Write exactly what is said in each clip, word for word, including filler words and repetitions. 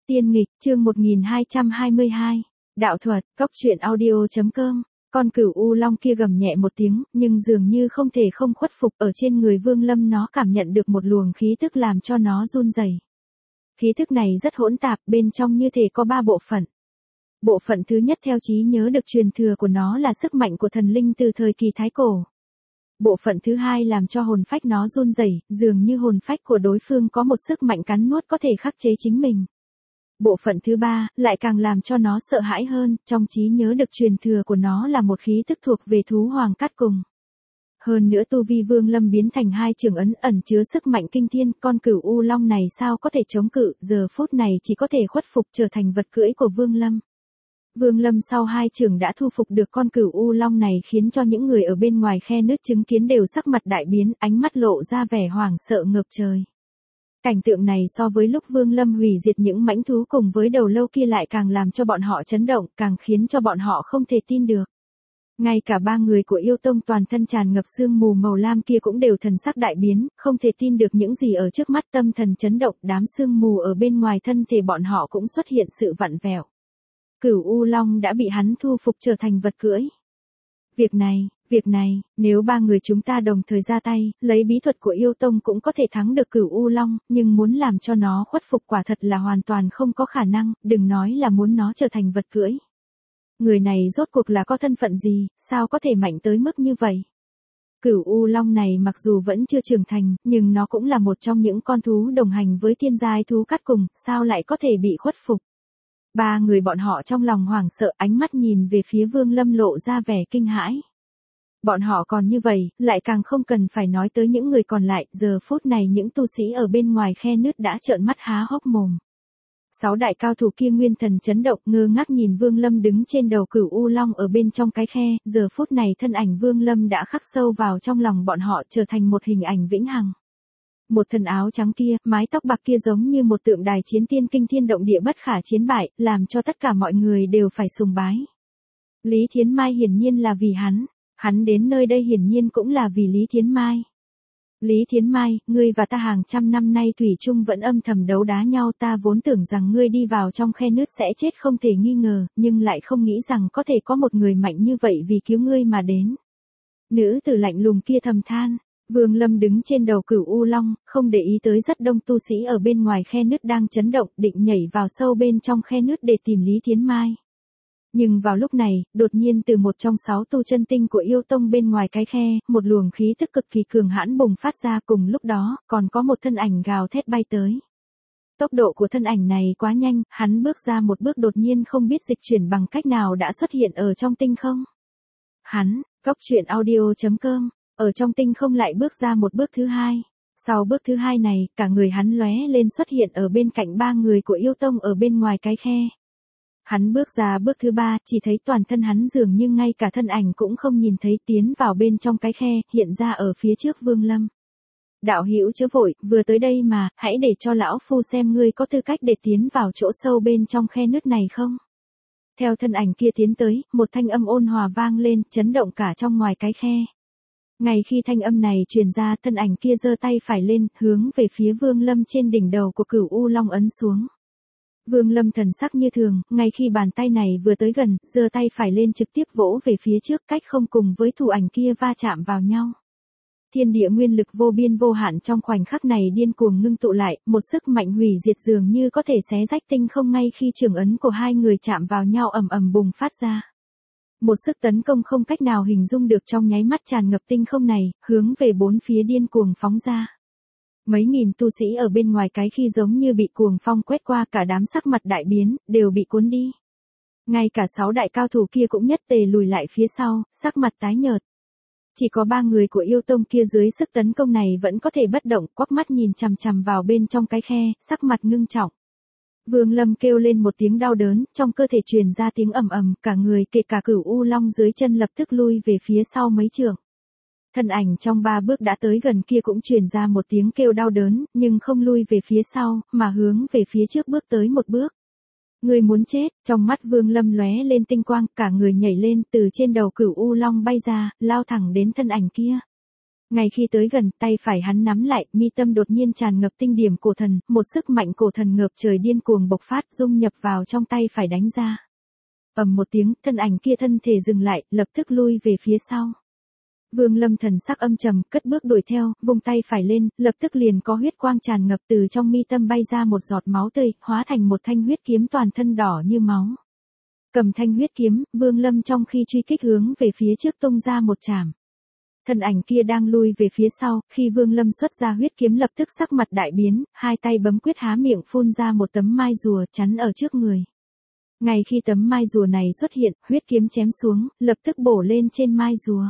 Tiên nghịch, chương một nghìn hai trăm hai mươi hai. Đạo thuật, cốc truyện audio.com. Con cửu U Long kia gầm nhẹ một tiếng, nhưng dường như không thể không khuất phục, ở trên người Vương Lâm nó cảm nhận được một luồng khí tức làm cho nó run rẩy. Khí tức này rất hỗn tạp, bên trong như thể có ba bộ phận. Bộ phận thứ nhất theo trí nhớ được truyền thừa của nó là sức mạnh của thần linh từ thời kỳ Thái Cổ. Bộ phận thứ hai làm cho hồn phách nó run rẩy, dường như hồn phách của đối phương có một sức mạnh cắn nuốt có thể khắc chế chính mình. Bộ phận thứ ba, lại càng làm cho nó sợ hãi hơn, trong trí nhớ được truyền thừa của nó là một khí tức thuộc về thú hoàng cát cùng. Hơn nữa tu vi Vương Lâm biến thành hai trường ấn ẩn chứa sức mạnh kinh thiên, con cửu U Long này sao có thể chống cự, giờ phút này chỉ có thể khuất phục trở thành vật cưỡi của Vương Lâm. Vương Lâm sau hai trường đã thu phục được con cửu U Long này khiến cho những người ở bên ngoài khe nứt chứng kiến đều sắc mặt đại biến, ánh mắt lộ ra vẻ hoảng sợ ngập trời. Cảnh tượng này so với lúc Vương Lâm hủy diệt những mãnh thú cùng với đầu lâu kia lại càng làm cho bọn họ chấn động, càng khiến cho bọn họ không thể tin được. Ngay cả ba người của yêu tông toàn thân tràn ngập sương mù màu lam kia cũng đều thần sắc đại biến, không thể tin được những gì ở trước mắt, tâm thần chấn động, đám sương mù ở bên ngoài thân thể bọn họ cũng xuất hiện sự vặn vẹo. Cửu U Long đã bị hắn thu phục trở thành vật cưỡi. Việc này, việc này, nếu ba người chúng ta đồng thời ra tay, lấy bí thuật của yêu tông cũng có thể thắng được Cửu U Long, nhưng muốn làm cho nó khuất phục quả thật là hoàn toàn không có khả năng, đừng nói là muốn nó trở thành vật cưỡi. Người này rốt cuộc là có thân phận gì, sao có thể mạnh tới mức như vậy? Cửu U Long này mặc dù vẫn chưa trưởng thành, nhưng nó cũng là một trong những con thú đồng hành với thiên giai thú cát cùng, sao lại có thể bị khuất phục? Ba người bọn họ trong lòng hoảng sợ, ánh mắt nhìn về phía Vương Lâm lộ ra vẻ kinh hãi. Bọn họ còn như vậy, lại càng không cần phải nói tới những người còn lại, giờ phút này những tu sĩ ở bên ngoài khe nứt đã trợn mắt há hốc mồm. Sáu đại cao thủ kia nguyên thần chấn động, ngơ ngác nhìn Vương Lâm đứng trên đầu cửu U Long ở bên trong cái khe, giờ phút này thân ảnh Vương Lâm đã khắc sâu vào trong lòng bọn họ, trở thành một hình ảnh vĩnh hằng. Một thân áo trắng kia, mái tóc bạc kia giống như một tượng đài chiến tiên kinh thiên động địa bất khả chiến bại, làm cho tất cả mọi người đều phải sùng bái. Lý Thiến Mai hiển nhiên là vì hắn, hắn đến nơi đây hiển nhiên cũng là vì Lý Thiến Mai. Lý Thiến Mai, ngươi và ta hàng trăm năm nay thủy chung vẫn âm thầm đấu đá nhau, ta vốn tưởng rằng ngươi đi vào trong khe nứt sẽ chết không thể nghi ngờ, nhưng lại không nghĩ rằng có thể có một người mạnh như vậy vì cứu ngươi mà đến. Nữ tử lạnh lùng kia thầm than. Vương Lâm đứng trên đầu cửu U Long, không để ý tới rất đông tu sĩ ở bên ngoài khe nứt đang chấn động, định nhảy vào sâu bên trong khe nứt để tìm Lý Thiến Mai. Nhưng vào lúc này, đột nhiên từ một trong sáu tu chân tinh của yêu tông bên ngoài cái khe, một luồng khí tức cực kỳ cường hãn bùng phát ra, cùng lúc đó, còn có một thân ảnh gào thét bay tới. Tốc độ của thân ảnh này quá nhanh, hắn bước ra một bước đột nhiên không biết dịch chuyển bằng cách nào đã xuất hiện ở trong tinh không. Hắn, cốc truyện audio.com. Ở trong tinh không lại bước ra một bước thứ hai. Sau bước thứ hai này, cả người hắn lóe lên xuất hiện ở bên cạnh ba người của yêu tông ở bên ngoài cái khe. Hắn bước ra bước thứ ba, chỉ thấy toàn thân hắn dường như ngay cả thân ảnh cũng không nhìn thấy, tiến vào bên trong cái khe, hiện ra ở phía trước Vương Lâm. Đạo hữu chớ vội, vừa tới đây mà, hãy để cho lão phu xem ngươi có tư cách để tiến vào chỗ sâu bên trong khe nứt này không. Theo thân ảnh kia tiến tới, một thanh âm ôn hòa vang lên, chấn động cả trong ngoài cái khe. Ngay khi thanh âm này truyền ra, thân ảnh kia giơ tay phải lên, hướng về phía Vương Lâm trên đỉnh đầu của cửu U Long ấn xuống. Vương Lâm thần sắc như thường, ngay khi bàn tay này vừa tới gần, giơ tay phải lên trực tiếp vỗ về phía trước, cách không cùng với thủ ảnh kia va chạm vào nhau. Thiên địa nguyên lực vô biên vô hạn trong khoảnh khắc này điên cuồng ngưng tụ lại, một sức mạnh hủy diệt dường như có thể xé rách tinh không ngay khi trường ấn của hai người chạm vào nhau ầm ầm bùng phát ra. Một sức tấn công không cách nào hình dung được trong nháy mắt tràn ngập tinh không này, hướng về bốn phía điên cuồng phóng ra. Mấy nghìn tu sĩ ở bên ngoài cái khi giống như bị cuồng phong quét qua, cả đám sắc mặt đại biến, đều bị cuốn đi. Ngay cả sáu đại cao thủ kia cũng nhất tề lùi lại phía sau, sắc mặt tái nhợt. Chỉ có ba người của yêu tông kia dưới sức tấn công này vẫn có thể bất động, quắc mắt nhìn chằm chằm vào bên trong cái khe, sắc mặt ngưng trọng. Vương Lâm kêu lên một tiếng đau đớn, trong cơ thể truyền ra tiếng ầm ầm, cả người kể cả cửu U Long dưới chân lập tức lui về phía sau mấy trượng. Thân ảnh trong ba bước đã tới gần kia cũng truyền ra một tiếng kêu đau đớn, nhưng không lui về phía sau, mà hướng về phía trước bước tới một bước. Người muốn chết, trong mắt Vương Lâm lóe lên tinh quang, cả người nhảy lên từ trên đầu cửu U Long bay ra, lao thẳng đến thân ảnh kia. Ngay khi tới gần, tay phải hắn nắm lại, mi tâm đột nhiên tràn ngập tinh điểm cổ thần, một sức mạnh cổ thần ngập trời điên cuồng bộc phát, dung nhập vào trong tay phải đánh ra. Ầm một tiếng, thân ảnh kia thân thể dừng lại, lập tức lui về phía sau. Vương Lâm thần sắc âm trầm, cất bước đuổi theo, vung tay phải lên, lập tức liền có huyết quang tràn ngập từ trong mi tâm bay ra một giọt máu tươi, hóa thành một thanh huyết kiếm toàn thân đỏ như máu. Cầm thanh huyết kiếm, Vương Lâm trong khi truy kích hướng về phía trước tung ra một chảm. Thân ảnh kia đang lui về phía sau, khi Vương Lâm xuất ra huyết kiếm lập tức sắc mặt đại biến, hai tay bấm quyết há miệng phun ra một tấm mai rùa chắn ở trước người. Ngay khi tấm mai rùa này xuất hiện, huyết kiếm chém xuống, lập tức bổ lên trên mai rùa.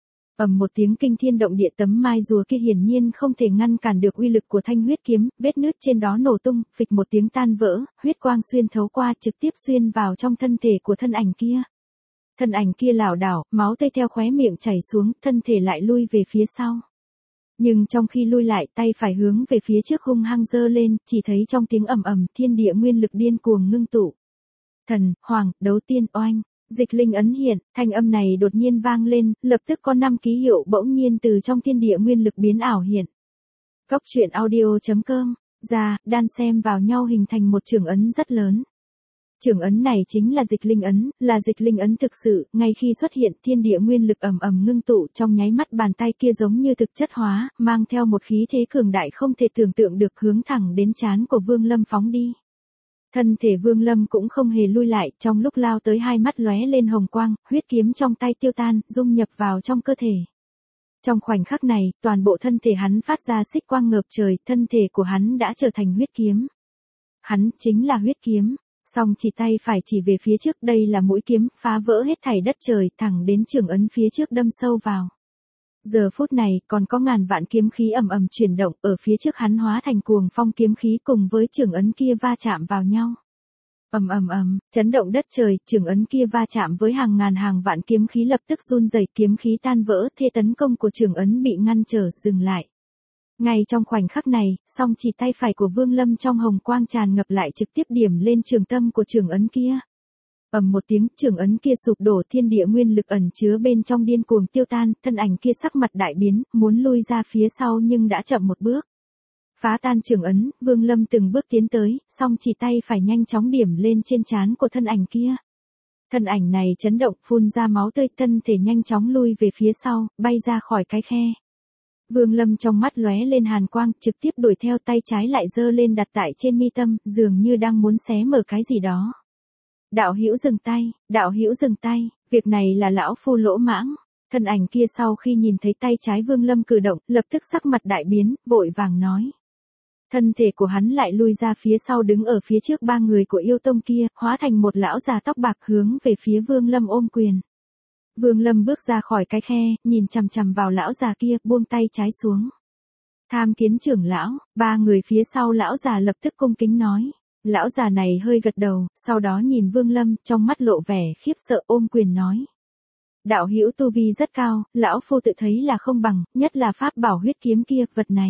Ầm một tiếng kinh thiên động địa, tấm mai rùa kia hiển nhiên không thể ngăn cản được uy lực của thanh huyết kiếm, vết nứt trên đó nổ tung, phịch một tiếng tan vỡ, huyết quang xuyên thấu qua trực tiếp xuyên vào trong thân thể của thân ảnh kia. Thân ảnh kia lảo đảo, máu tươi theo khóe miệng chảy xuống, thân thể lại lui về phía sau. Nhưng trong khi lui lại, tay phải hướng về phía trước hung hăng giơ lên, chỉ thấy trong tiếng ầm ầm, thiên địa nguyên lực điên cuồng ngưng tụ. Thần, hoàng, đấu tiên, oanh. Dịch linh ấn hiện, thanh âm này đột nhiên vang lên, lập tức có năm ký hiệu bỗng nhiên từ trong thiên địa nguyên lực biến ảo hiện. Cốc truyện audio chấm com, ra, đan xem vào nhau hình thành một trường ấn rất lớn. Trường ấn này chính là dịch linh ấn, là dịch linh ấn thực sự, ngay khi xuất hiện thiên địa nguyên lực ầm ầm ngưng tụ trong nháy mắt bàn tay kia giống như thực chất hóa, mang theo một khí thế cường đại không thể tưởng tượng được hướng thẳng đến trán của Vương Lâm phóng đi. Thân thể Vương Lâm cũng không hề lui lại, trong lúc lao tới hai mắt lóe lên hồng quang, huyết kiếm trong tay tiêu tan, dung nhập vào trong cơ thể. Trong khoảnh khắc này, toàn bộ thân thể hắn phát ra xích quang ngập trời, thân thể của hắn đã trở thành huyết kiếm. Hắn chính là huyết kiếm. Song chỉ tay phải chỉ về phía trước, đây là mũi kiếm, phá vỡ hết thảy đất trời, thẳng đến trường ấn phía trước đâm sâu vào. Giờ phút này, còn có ngàn vạn kiếm khí ầm ầm chuyển động, ở phía trước hắn hóa thành cuồng phong kiếm khí cùng với trường ấn kia va chạm vào nhau. Ầm ầm ầm, chấn động đất trời, trường ấn kia va chạm với hàng ngàn hàng vạn kiếm khí lập tức run rẩy, kiếm khí tan vỡ, thế tấn công của trường ấn bị ngăn trở, dừng lại. Ngay trong khoảnh khắc này, song chỉ tay phải của Vương Lâm trong hồng quang tràn ngập lại trực tiếp điểm lên trường tâm của trường ấn kia. Ầm một tiếng, trường ấn kia sụp đổ, thiên địa nguyên lực ẩn chứa bên trong điên cuồng tiêu tan, thân ảnh kia sắc mặt đại biến, muốn lui ra phía sau nhưng đã chậm một bước. Phá tan trường ấn, Vương Lâm từng bước tiến tới, song chỉ tay phải nhanh chóng điểm lên trên trán của thân ảnh kia. Thân ảnh này chấn động, phun ra máu tươi, thân thể nhanh chóng lui về phía sau, bay ra khỏi cái khe. Vương Lâm trong mắt lóe lên hàn quang, trực tiếp đuổi theo, tay trái lại giơ lên đặt tại trên mi tâm, dường như đang muốn xé mở cái gì đó. Đạo hữu dừng tay, đạo hữu dừng tay, việc này là lão phu lỗ mãng. Thân ảnh kia sau khi nhìn thấy tay trái Vương Lâm cử động, lập tức sắc mặt đại biến, vội vàng nói. Thân thể của hắn lại lui ra phía sau, đứng ở phía trước ba người của yêu tông kia, hóa thành một lão già tóc bạc hướng về phía Vương Lâm ôm quyền. Vương Lâm bước ra khỏi cái khe, nhìn chằm chằm vào lão già kia, buông tay trái xuống. Tham kiến trưởng lão, ba người phía sau lão già lập tức cung kính nói. Lão già này hơi gật đầu, sau đó nhìn Vương Lâm, trong mắt lộ vẻ khiếp sợ, ôm quyền nói. Đạo hữu tu vi rất cao, lão phu tự thấy là không bằng, nhất là pháp bảo huyết kiếm kia, vật này.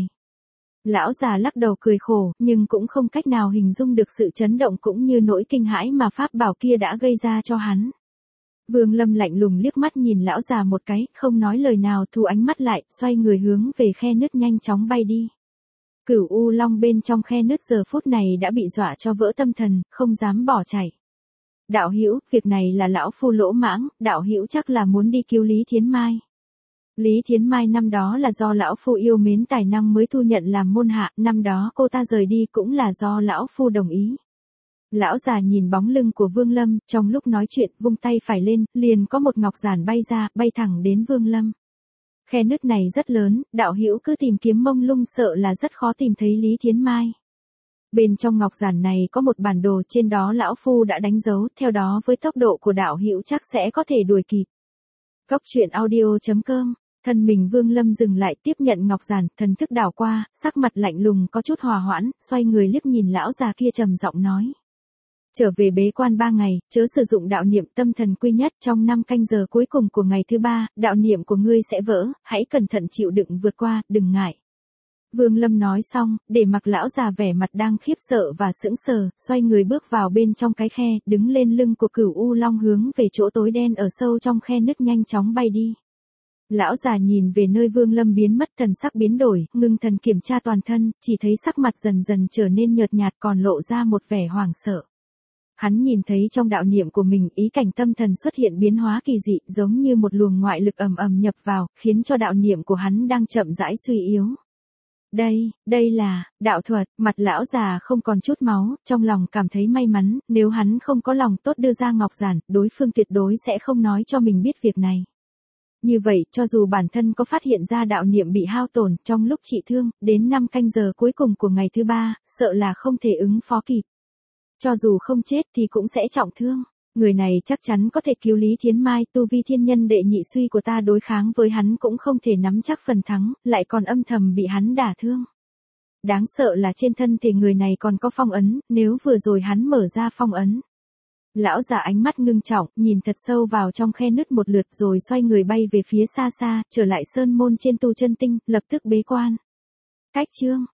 Lão già lắc đầu cười khổ, nhưng cũng không cách nào hình dung được sự chấn động cũng như nỗi kinh hãi mà pháp bảo kia đã gây ra cho hắn. Vương Lâm lạnh lùng liếc mắt nhìn lão già một cái, không nói lời nào, thu ánh mắt lại, xoay người hướng về khe nứt nhanh chóng bay đi. Cửu U Long bên trong khe nứt giờ phút này đã bị dọa cho vỡ tâm thần, không dám bỏ chạy. Đạo hữu, việc này là lão phu lỗ mãng, đạo hữu chắc là muốn đi cứu Lý Thiến Mai. Lý Thiến Mai năm đó là do lão phu yêu mến tài năng mới thu nhận làm môn hạ, năm đó cô ta rời đi cũng là do lão phu đồng ý. Lão già nhìn bóng lưng của Vương Lâm, trong lúc nói chuyện, vung tay phải lên, liền có một ngọc giản bay ra, bay thẳng đến Vương Lâm. Khe nứt này rất lớn, đạo hữu cứ tìm kiếm mông lung sợ là rất khó tìm thấy Lý Thiến Mai. Bên trong ngọc giản này có một bản đồ, trên đó lão phu đã đánh dấu, theo đó với tốc độ của đạo hữu chắc sẽ có thể đuổi kịp. Cốc truyện audio chấm com, thân mình Vương Lâm dừng lại, tiếp nhận ngọc giản, thần thức đảo qua, sắc mặt lạnh lùng có chút hòa hoãn, xoay người liếc nhìn lão già kia trầm giọng nói. Trở về bế quan ba ngày, chớ sử dụng đạo niệm, tâm thần quy nhất, trong năm canh giờ cuối cùng của ngày thứ ba, đạo niệm của ngươi sẽ vỡ, hãy cẩn thận chịu đựng vượt qua, đừng ngại. Vương Lâm nói xong, để mặc lão già vẻ mặt đang khiếp sợ và sững sờ, xoay người bước vào bên trong cái khe, đứng lên lưng của Cửu U Long hướng về chỗ tối đen ở sâu trong khe nứt nhanh chóng bay đi. Lão già nhìn về nơi Vương Lâm biến mất, thần sắc biến đổi, ngưng thần kiểm tra toàn thân, chỉ thấy sắc mặt dần dần trở nên nhợt nhạt, còn lộ ra một vẻ hoảng sợ. Hắn nhìn thấy trong đạo niệm của mình, ý cảnh tâm thần xuất hiện biến hóa kỳ dị, giống như một luồng ngoại lực ầm ầm nhập vào, khiến cho đạo niệm của hắn đang chậm rãi suy yếu. Đây, đây là, đạo thuật. Mặt lão già không còn chút máu, trong lòng cảm thấy may mắn, nếu hắn không có lòng tốt đưa ra ngọc giản, đối phương tuyệt đối sẽ không nói cho mình biết việc này. Như vậy, cho dù bản thân có phát hiện ra đạo niệm bị hao tổn, trong lúc trị thương, đến năm canh giờ cuối cùng của ngày thứ ba, sợ là không thể ứng phó kịp. Cho dù không chết thì cũng sẽ trọng thương. Người này chắc chắn có thể cứu Lý Thiến Mai, tu vi thiên nhân đệ nhị suy của ta đối kháng với hắn cũng không thể nắm chắc phần thắng, lại còn âm thầm bị hắn đả thương. Đáng sợ là trên thân thể người này còn có phong ấn, nếu vừa rồi hắn mở ra phong ấn. Lão già ánh mắt ngưng trọng, nhìn thật sâu vào trong khe nứt một lượt rồi xoay người bay về phía xa xa, trở lại sơn môn trên tu chân tinh, lập tức bế quan. Cách chương